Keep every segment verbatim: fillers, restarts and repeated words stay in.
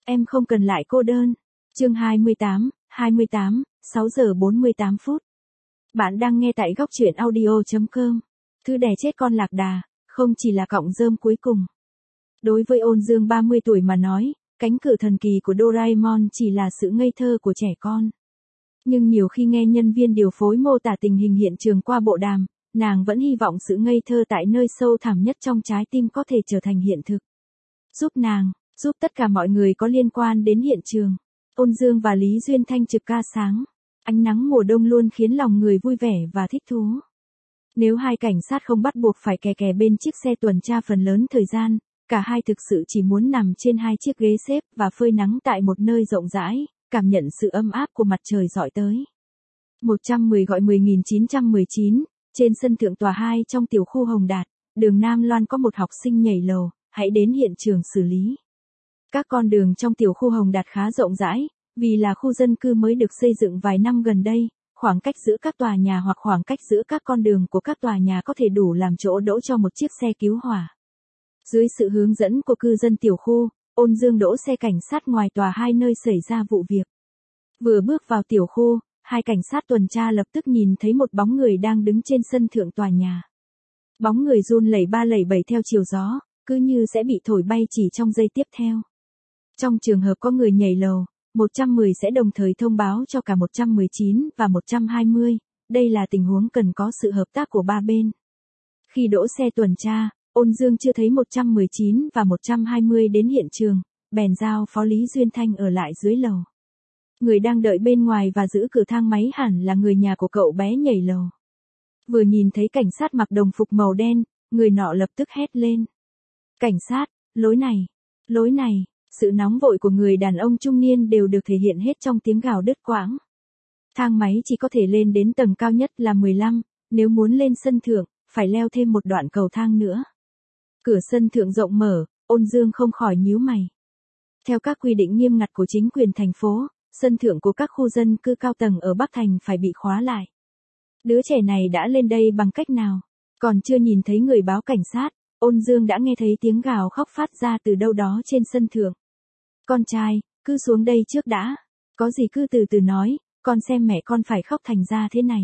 Em không cần lại cô đơn. Chương hai mươi tám, hai mươi tám, sáu giờ bốn mươi tám phút. Bạn đang nghe tại góc truyện audio chấm com. Thư đẻ chết con lạc đà, không chỉ là cọng rơm cuối cùng. Đối với Ôn Dương ba mươi tuổi mà nói, cánh cửa thần kỳ của Doraemon chỉ là sự ngây thơ của trẻ con. Nhưng nhiều khi nghe nhân viên điều phối mô tả tình hình hiện trường qua bộ đàm, nàng vẫn hy vọng sự ngây thơ tại nơi sâu thẳm nhất trong trái tim có thể trở thành hiện thực. Giúp nàng, giúp tất cả mọi người có liên quan đến hiện trường. Ôn Dương và Lý Duyên Thanh trực ca sáng. Ánh nắng mùa đông luôn khiến lòng người vui vẻ và thích thú. Nếu hai cảnh sát không bắt buộc phải kè kè bên chiếc xe tuần tra phần lớn thời gian, cả hai thực sự chỉ muốn nằm trên hai chiếc ghế xếp và phơi nắng tại một nơi rộng rãi, cảm nhận sự ấm áp của mặt trời rọi tới. một trăm mười gọi mười nghìn chín trăm mười chín, trên sân thượng tòa hai trong tiểu khu Hồng Đạt, đường Nam Loan có một học sinh nhảy lầu, hãy đến hiện trường xử lý. Các con đường trong tiểu khu Hồng Đạt khá rộng rãi, vì là khu dân cư mới được xây dựng vài năm gần đây, khoảng cách giữa các tòa nhà hoặc khoảng cách giữa các con đường của các tòa nhà có thể đủ làm chỗ đỗ cho một chiếc xe cứu hỏa. Dưới sự hướng dẫn của cư dân tiểu khu, Ôn Dương đỗ xe cảnh sát ngoài tòa hai nơi xảy ra vụ việc. Vừa bước vào tiểu khu, hai cảnh sát tuần tra lập tức nhìn thấy một bóng người đang đứng trên sân thượng tòa nhà. Bóng người run lẩy ba lẩy bẩy theo chiều gió, cứ như sẽ bị thổi bay chỉ trong giây tiếp theo. Trong trường hợp có người nhảy lầu, một trăm mười sẽ đồng thời thông báo cho cả một trăm mười chín và một trăm hai mươi, đây là tình huống cần có sự hợp tác của ba bên. Khi đỗ xe tuần tra, Ôn Dương chưa thấy một trăm mười chín và một trăm hai mươi đến hiện trường, bèn giao phó Lý Duyên Thanh ở lại dưới lầu. Người đang đợi bên ngoài và giữ cửa thang máy hẳn là người nhà của cậu bé nhảy lầu. Vừa nhìn thấy cảnh sát mặc đồng phục màu đen, người nọ lập tức hét lên. Cảnh sát, lối này, lối này. Sự nóng vội của người đàn ông trung niên đều được thể hiện hết trong tiếng gào đứt quãng. Thang máy chỉ có thể lên đến tầng cao nhất là mười lăm, nếu muốn lên sân thượng, phải leo thêm một đoạn cầu thang nữa. Cửa sân thượng rộng mở, Ôn Dương không khỏi nhíu mày. Theo các quy định nghiêm ngặt của chính quyền thành phố, sân thượng của các khu dân cư cao tầng ở Bắc Thành phải bị khóa lại. Đứa trẻ này đã lên đây bằng cách nào? Còn chưa nhìn thấy người báo cảnh sát, Ôn Dương đã nghe thấy tiếng gào khóc phát ra từ đâu đó trên sân thượng. Con trai, cứ xuống đây trước đã. Có gì cứ từ từ nói, con xem mẹ con phải khóc thành ra thế này.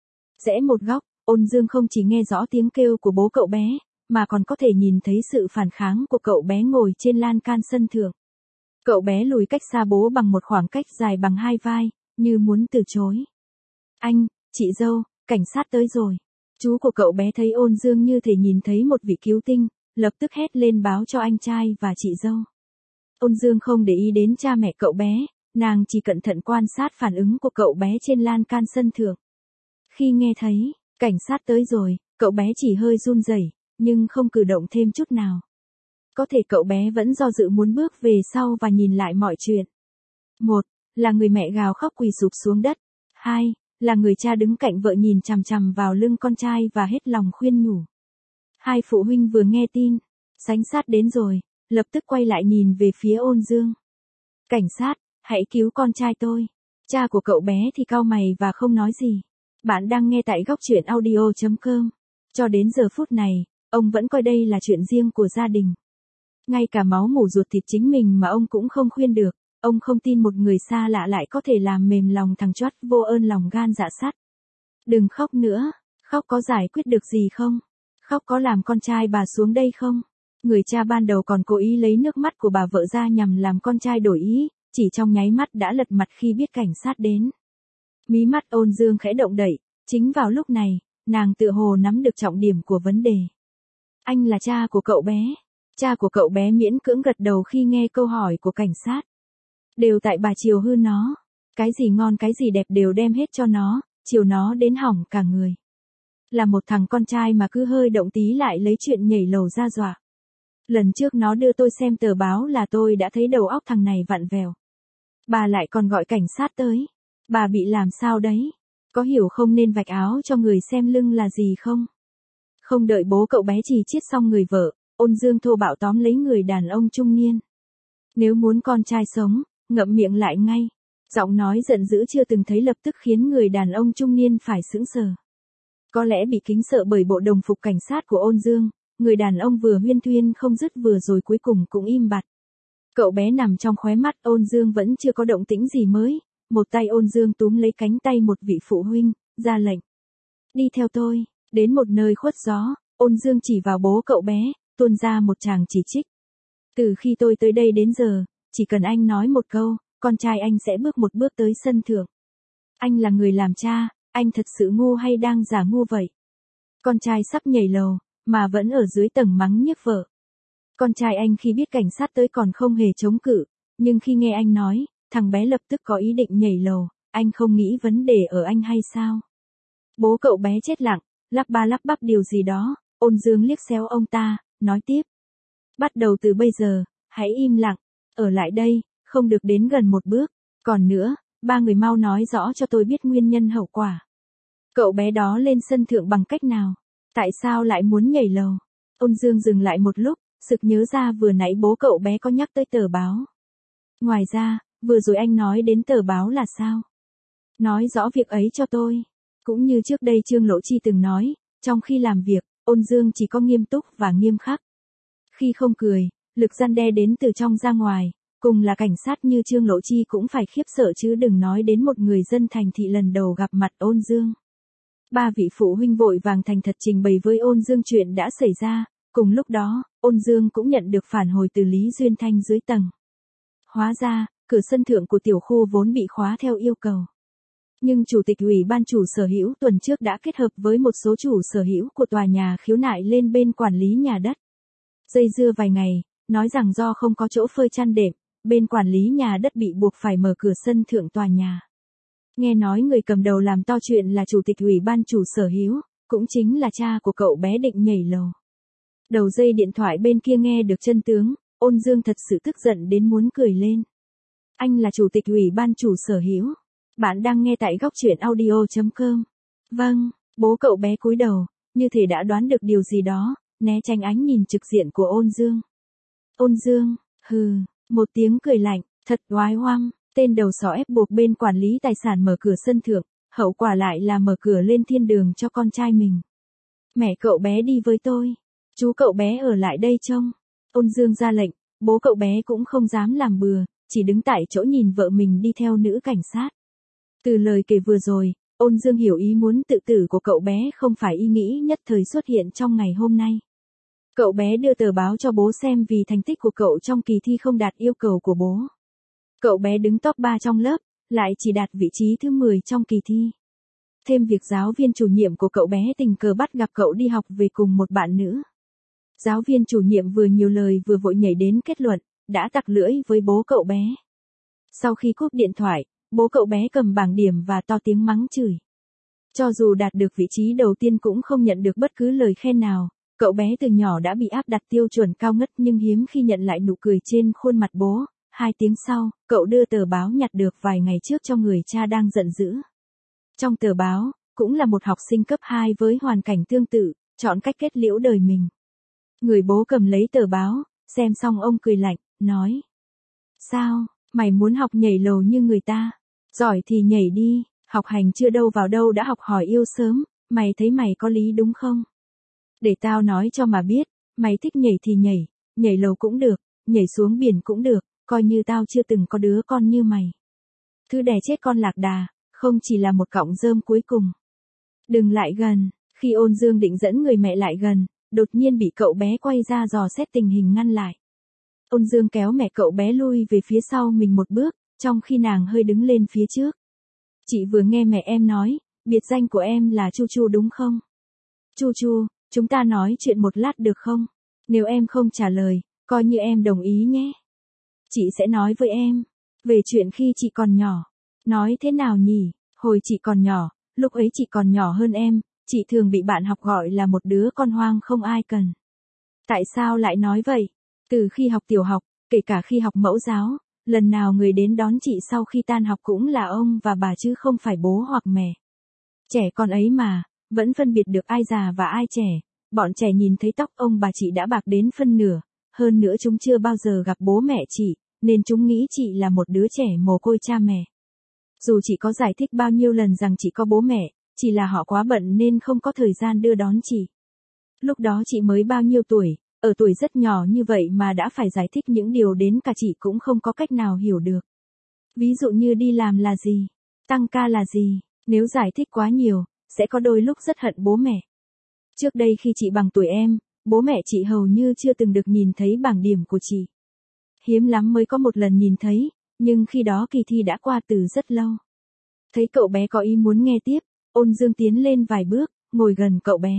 Rẽ một góc, Ôn Dương không chỉ nghe rõ tiếng kêu của bố cậu bé, mà còn có thể nhìn thấy sự phản kháng của cậu bé ngồi trên lan can sân thượng. Cậu bé lùi cách xa bố bằng một khoảng cách dài bằng hai vai, như muốn từ chối. Anh, chị dâu, cảnh sát tới rồi. Chú của cậu bé thấy Ôn Dương như thể nhìn thấy một vị cứu tinh, lập tức hét lên báo cho anh trai và chị dâu. Ôn Dương không để ý đến cha mẹ cậu bé, nàng chỉ cẩn thận quan sát phản ứng của cậu bé trên lan can sân thượng. Khi nghe thấy, cảnh sát tới rồi, cậu bé chỉ hơi run rẩy, nhưng không cử động thêm chút nào. Có thể cậu bé vẫn do dự muốn bước về sau và nhìn lại mọi chuyện. Một, là người mẹ gào khóc quỳ sụp xuống đất. Hai, là người cha đứng cạnh vợ nhìn chằm chằm vào lưng con trai và hết lòng khuyên nhủ. Hai phụ huynh vừa nghe tin, cảnh sát đến rồi, lập tức quay lại nhìn về phía Ôn Dương. Cảnh sát, hãy cứu con trai tôi. Cha của cậu bé thì cau mày và không nói gì. Bạn đang nghe tại góc truyện audio chấm com. Cho đến giờ phút này, ông vẫn coi đây là chuyện riêng của gia đình. Ngay cả máu mủ ruột thịt chính mình mà ông cũng không khuyên được, ông không tin một người xa lạ lại có thể làm mềm lòng thằng choắt vô ơn lòng gan dạ sắt. Đừng khóc nữa, khóc có giải quyết được gì không? Khóc có làm con trai bà xuống đây không? Người cha ban đầu còn cố ý lấy nước mắt của bà vợ ra nhằm làm con trai đổi ý, chỉ trong nháy mắt đã lật mặt khi biết cảnh sát đến. Mí mắt Ôn Dương khẽ động đậy, chính vào lúc này, nàng tựa hồ nắm được trọng điểm của vấn đề. Anh là cha của cậu bé. Cha của cậu bé miễn cưỡng gật đầu khi nghe câu hỏi của cảnh sát. Đều tại bà chiều hư nó. Cái gì ngon cái gì đẹp đều đem hết cho nó, chiều nó đến hỏng cả người. Là một thằng con trai mà cứ hơi động tí lại lấy chuyện nhảy lầu ra dọa. Lần trước nó đưa tôi xem tờ báo là tôi đã thấy đầu óc thằng này vặn vẹo. Bà lại còn gọi cảnh sát tới. Bà bị làm sao đấy? Có hiểu không nên vạch áo cho người xem lưng là gì không? Không đợi bố cậu bé chỉ chiết xong người vợ, Ôn Dương thô bạo tóm lấy người đàn ông trung niên. Nếu muốn con trai sống, ngậm miệng lại ngay. Giọng nói giận dữ chưa từng thấy lập tức khiến người đàn ông trung niên phải sững sờ. Có lẽ bị kính sợ bởi bộ đồng phục cảnh sát của Ôn Dương, người đàn ông vừa huyên thuyên không dứt vừa rồi cuối cùng cũng im bặt. Cậu bé nằm trong khóe mắt Ôn Dương vẫn chưa có động tĩnh gì mới, một tay Ôn Dương túm lấy cánh tay một vị phụ huynh, ra lệnh. Đi theo tôi, đến một nơi khuất gió, Ôn Dương chỉ vào bố cậu bé, tuôn ra một tràng chỉ trích. Từ khi tôi tới đây đến giờ, chỉ cần anh nói một câu, con trai anh sẽ bước một bước tới sân thượng. Anh là người làm cha, anh thật sự ngu hay đang giả ngu vậy? Con trai sắp nhảy lầu, mà vẫn ở dưới tầng mắng nhiếc vợ. Con trai anh khi biết cảnh sát tới còn không hề chống cự, nhưng khi nghe anh nói, thằng bé lập tức có ý định nhảy lầu, anh không nghĩ vấn đề ở anh hay sao? Bố cậu bé chết lặng, lắp ba lắp bắp điều gì đó, Ôn Dương liếc xéo ông ta, nói tiếp. Bắt đầu từ bây giờ, hãy im lặng, ở lại đây, không được đến gần một bước. Còn nữa, ba người mau nói rõ cho tôi biết nguyên nhân hậu quả. Cậu bé đó lên sân thượng bằng cách nào? Tại sao lại muốn nhảy lầu? Ôn Dương dừng lại một lúc, sực nhớ ra vừa nãy bố cậu bé có nhắc tới tờ báo. Ngoài ra, vừa rồi anh nói đến tờ báo là sao? Nói rõ việc ấy cho tôi. Cũng như trước đây Trương Lỗ Chi từng nói, trong khi làm việc, Ôn Dương chỉ có nghiêm túc và nghiêm khắc. Khi không cười, lực răn đe đến từ trong ra ngoài, cùng là cảnh sát như Trương Lỗ Chi cũng phải khiếp sợ chứ đừng nói đến một người dân thành thị lần đầu gặp mặt Ôn Dương. Ba vị phụ huynh vội vàng thành thật trình bày với Ôn Dương chuyện đã xảy ra, cùng lúc đó, Ôn Dương cũng nhận được phản hồi từ Lý Duyên Thanh dưới tầng. Hóa ra, cửa sân thượng của tiểu khu vốn bị khóa theo yêu cầu. Nhưng Chủ tịch Ủy ban chủ sở hữu tuần trước đã kết hợp với một số chủ sở hữu của tòa nhà khiếu nại lên bên quản lý nhà đất. Dây dưa vài ngày, nói rằng do không có chỗ phơi chăn đệm, bên quản lý nhà đất bị buộc phải mở cửa sân thượng tòa nhà. Nghe nói người cầm đầu làm to chuyện là Chủ tịch Ủy ban chủ sở hữu, cũng chính là cha của cậu bé định nhảy lầu. Đầu dây điện thoại bên kia nghe được chân tướng, Ôn Dương thật sự tức giận đến muốn cười lên. Anh là Chủ tịch Ủy ban chủ sở hữu. Bạn đang nghe tại góc truyện audio chấm com. Vâng, bố cậu bé cúi đầu, như thể đã đoán được điều gì đó, né tránh ánh nhìn trực diện của Ôn Dương. Ôn Dương, hừ, một tiếng cười lạnh, thật oái oăm, tên đầu sỏ ép buộc bên quản lý tài sản mở cửa sân thượng, hậu quả lại là mở cửa lên thiên đường cho con trai mình. Mẹ cậu bé đi với tôi, chú cậu bé ở lại đây trông. Ôn Dương ra lệnh, bố cậu bé cũng không dám làm bừa, chỉ đứng tại chỗ nhìn vợ mình đi theo nữ cảnh sát. Từ lời kể vừa rồi, Ôn Dương hiểu ý muốn tự tử của cậu bé không phải ý nghĩ nhất thời xuất hiện trong ngày hôm nay. Cậu bé đưa tờ báo cho bố xem vì thành tích của cậu trong kỳ thi không đạt yêu cầu của bố. Cậu bé đứng top ba trong lớp, lại chỉ đạt vị trí thứ mười trong kỳ thi. Thêm việc giáo viên chủ nhiệm của cậu bé tình cờ bắt gặp cậu đi học về cùng một bạn nữ. Giáo viên chủ nhiệm vừa nhiều lời vừa vội nhảy đến kết luận, đã tặc lưỡi với bố cậu bé. Sau khi cúp điện thoại, bố cậu bé cầm bảng điểm và to tiếng mắng chửi. Cho dù đạt được vị trí đầu tiên cũng không nhận được bất cứ lời khen nào, cậu bé từ nhỏ đã bị áp đặt tiêu chuẩn cao ngất nhưng hiếm khi nhận lại nụ cười trên khuôn mặt bố. Hai tiếng sau, cậu đưa tờ báo nhặt được vài ngày trước cho người cha đang giận dữ. Trong tờ báo, cũng là một học sinh cấp hai với hoàn cảnh tương tự, chọn cách kết liễu đời mình. Người bố cầm lấy tờ báo, xem xong ông cười lạnh, nói. Sao, mày muốn học nhảy lầu như người ta? Giỏi thì nhảy đi, học hành chưa đâu vào đâu đã học hỏi yêu sớm, mày thấy mày có lý đúng không? Để tao nói cho mà biết, mày thích nhảy thì nhảy, nhảy lầu cũng được, nhảy xuống biển cũng được, coi như tao chưa từng có đứa con như mày. Thứ đè chết con lạc đà, không chỉ là một cọng rơm cuối cùng. Đừng lại gần, khi Ôn Dương định dẫn người mẹ lại gần, đột nhiên bị cậu bé quay ra dò xét tình hình ngăn lại. Ôn Dương kéo mẹ cậu bé lui về phía sau mình một bước, trong khi nàng hơi đứng lên phía trước. Chị vừa nghe mẹ em nói, biệt danh của em là Chu Chu đúng không? Chu Chu, chúng ta nói chuyện một lát được không? Nếu em không trả lời, coi như em đồng ý nhé. Chị sẽ nói với em, về chuyện khi chị còn nhỏ. Nói thế nào nhỉ, hồi chị còn nhỏ, lúc ấy chị còn nhỏ hơn em, chị thường bị bạn học gọi là một đứa con hoang không ai cần. Tại sao lại nói vậy? Từ khi học tiểu học, kể cả khi học mẫu giáo, lần nào người đến đón chị sau khi tan học cũng là ông và bà chứ không phải bố hoặc mẹ. Trẻ con ấy mà, vẫn phân biệt được ai già và ai trẻ, bọn trẻ nhìn thấy tóc ông bà chị đã bạc đến phân nửa, hơn nữa chúng chưa bao giờ gặp bố mẹ chị, nên chúng nghĩ chị là một đứa trẻ mồ côi cha mẹ. Dù chị có giải thích bao nhiêu lần rằng chị có bố mẹ, chỉ là họ quá bận nên không có thời gian đưa đón chị. Lúc đó chị mới bao nhiêu tuổi, ở tuổi rất nhỏ như vậy mà đã phải giải thích những điều đến cả chị cũng không có cách nào hiểu được. Ví dụ như đi làm là gì, tăng ca là gì, nếu giải thích quá nhiều, sẽ có đôi lúc rất hận bố mẹ. Trước đây khi chị bằng tuổi em, bố mẹ chị hầu như chưa từng được nhìn thấy bảng điểm của chị. Hiếm lắm mới có một lần nhìn thấy, nhưng khi đó kỳ thi đã qua từ rất lâu. Thấy cậu bé có ý muốn nghe tiếp, Ôn Dương tiến lên vài bước, ngồi gần cậu bé.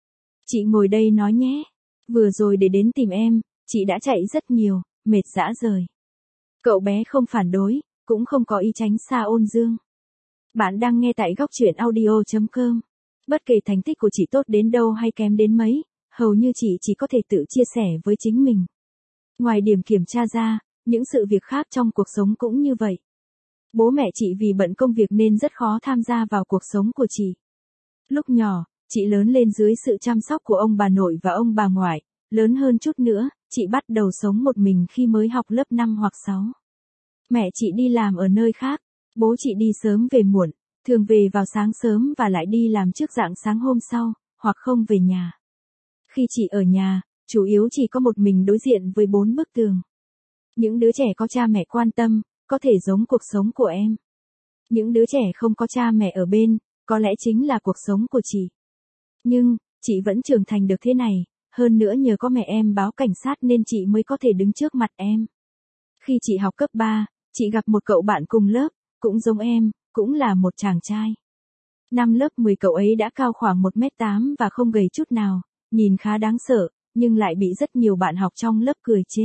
Chị ngồi đây nói nhé. Vừa rồi để đến tìm em, chị đã chạy rất nhiều, mệt rã rời. Cậu bé không phản đối, cũng không có ý tránh xa Ôn Dương. Bạn đang nghe tại góc truyện audio chấm com. Bất kể thành tích của chị tốt đến đâu hay kém đến mấy, hầu như chị chỉ có thể tự chia sẻ với chính mình. Ngoài điểm kiểm tra ra, những sự việc khác trong cuộc sống cũng như vậy. Bố mẹ chị vì bận công việc nên rất khó tham gia vào cuộc sống của chị. Lúc nhỏ, chị lớn lên dưới sự chăm sóc của ông bà nội và ông bà ngoại, lớn hơn chút nữa, chị bắt đầu sống một mình khi mới học lớp năm hoặc sáu. Mẹ chị đi làm ở nơi khác, bố chị đi sớm về muộn, thường về vào sáng sớm và lại đi làm trước rạng sáng hôm sau, hoặc không về nhà. Khi chị ở nhà, chủ yếu chỉ có một mình đối diện với bốn bức tường. Những đứa trẻ có cha mẹ quan tâm, có thể giống cuộc sống của em. Những đứa trẻ không có cha mẹ ở bên, có lẽ chính là cuộc sống của chị. Nhưng, chị vẫn trưởng thành được thế này, hơn nữa nhờ có mẹ em báo cảnh sát nên chị mới có thể đứng trước mặt em. Khi chị học cấp ba, chị gặp một cậu bạn cùng lớp, cũng giống em, cũng là một chàng trai. Năm lớp mười cậu ấy đã cao khoảng một mét tám và không gầy chút nào, nhìn khá đáng sợ, nhưng lại bị rất nhiều bạn học trong lớp cười chê.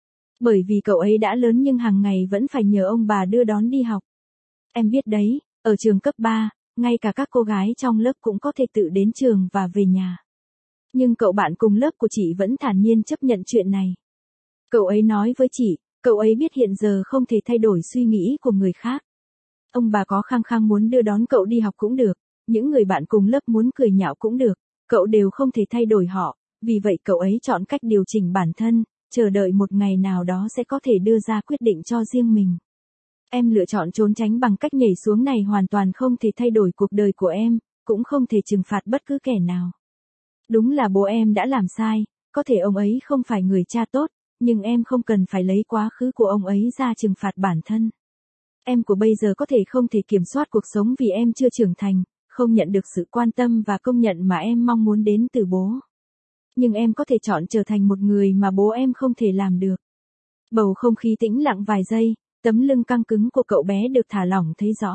Bởi vì cậu ấy đã lớn nhưng hàng ngày vẫn phải nhờ ông bà đưa đón đi học. Em biết đấy, ở trường cấp ba, ngay cả các cô gái trong lớp cũng có thể tự đến trường và về nhà. Nhưng cậu bạn cùng lớp của chị vẫn thản nhiên chấp nhận chuyện này. Cậu ấy nói với chị, cậu ấy biết hiện giờ không thể thay đổi suy nghĩ của người khác. Ông bà có khăng khăng muốn đưa đón cậu đi học cũng được, những người bạn cùng lớp muốn cười nhạo cũng được, cậu đều không thể thay đổi họ, vì vậy cậu ấy chọn cách điều chỉnh bản thân, chờ đợi một ngày nào đó sẽ có thể đưa ra quyết định cho riêng mình. Em lựa chọn trốn tránh bằng cách nhảy xuống này hoàn toàn không thể thay đổi cuộc đời của em, cũng không thể trừng phạt bất cứ kẻ nào. Đúng là bố em đã làm sai, có thể ông ấy không phải người cha tốt, nhưng em không cần phải lấy quá khứ của ông ấy ra trừng phạt bản thân. Em của bây giờ có thể không thể kiểm soát cuộc sống vì em chưa trưởng thành, không nhận được sự quan tâm và công nhận mà em mong muốn đến từ bố. Nhưng em có thể chọn trở thành một người mà bố em không thể làm được. Bầu không khí tĩnh lặng vài giây, tấm lưng căng cứng của cậu bé được thả lỏng thấy rõ.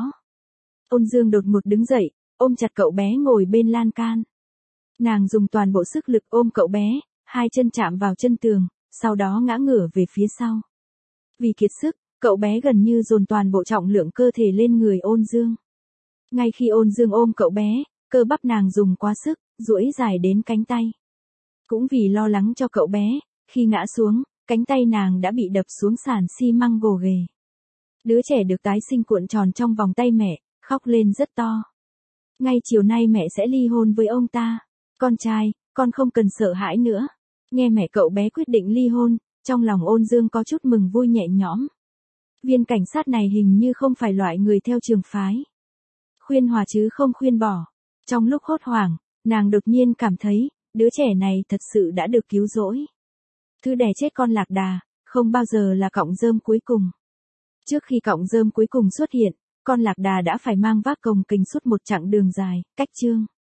Ôn Dương đột ngột đứng dậy, ôm chặt cậu bé ngồi bên lan can. Nàng dùng toàn bộ sức lực ôm cậu bé, hai chân chạm vào chân tường, sau đó ngã ngửa về phía sau. Vì kiệt sức, cậu bé gần như dồn toàn bộ trọng lượng cơ thể lên người Ôn Dương. Ngay khi Ôn Dương ôm cậu bé, cơ bắp nàng dùng quá sức, duỗi dài đến cánh tay. Cũng vì lo lắng cho cậu bé, khi ngã xuống, cánh tay nàng đã bị đập xuống sàn xi măng gồ ghề. Đứa trẻ được tái sinh cuộn tròn trong vòng tay mẹ, khóc lên rất to. Ngay chiều nay mẹ sẽ ly hôn với ông ta. Con trai, con không cần sợ hãi nữa. Nghe mẹ cậu bé quyết định ly hôn, trong lòng Ôn Dương có chút mừng vui nhẹ nhõm. Viên cảnh sát này hình như không phải loại người theo trường phái. Khuyên hòa chứ không khuyên bỏ. Trong lúc hốt hoảng, nàng đột nhiên cảm thấy, đứa trẻ này thật sự đã được cứu rỗi. Thứ đẻ chết con lạc đà, không bao giờ là cọng rơm cuối cùng. Trước khi cọng rơm cuối cùng xuất hiện, con lạc đà đã phải mang vác cồng kềnh suốt một chặng đường dài, cách chương.